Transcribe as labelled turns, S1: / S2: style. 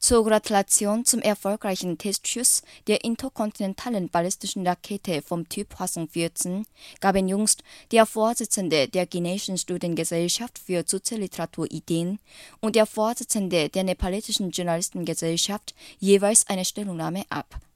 S1: Zur Gratulation zum erfolgreichen Testschuss der interkontinentalen ballistischen Rakete vom Typ Hwasong 14 gaben jüngst der Vorsitzende der Chinesischen Studiengesellschaft für Sozialliteraturideen und der Vorsitzende der nepalesischen Journalistengesellschaft jeweils eine Stellungnahme ab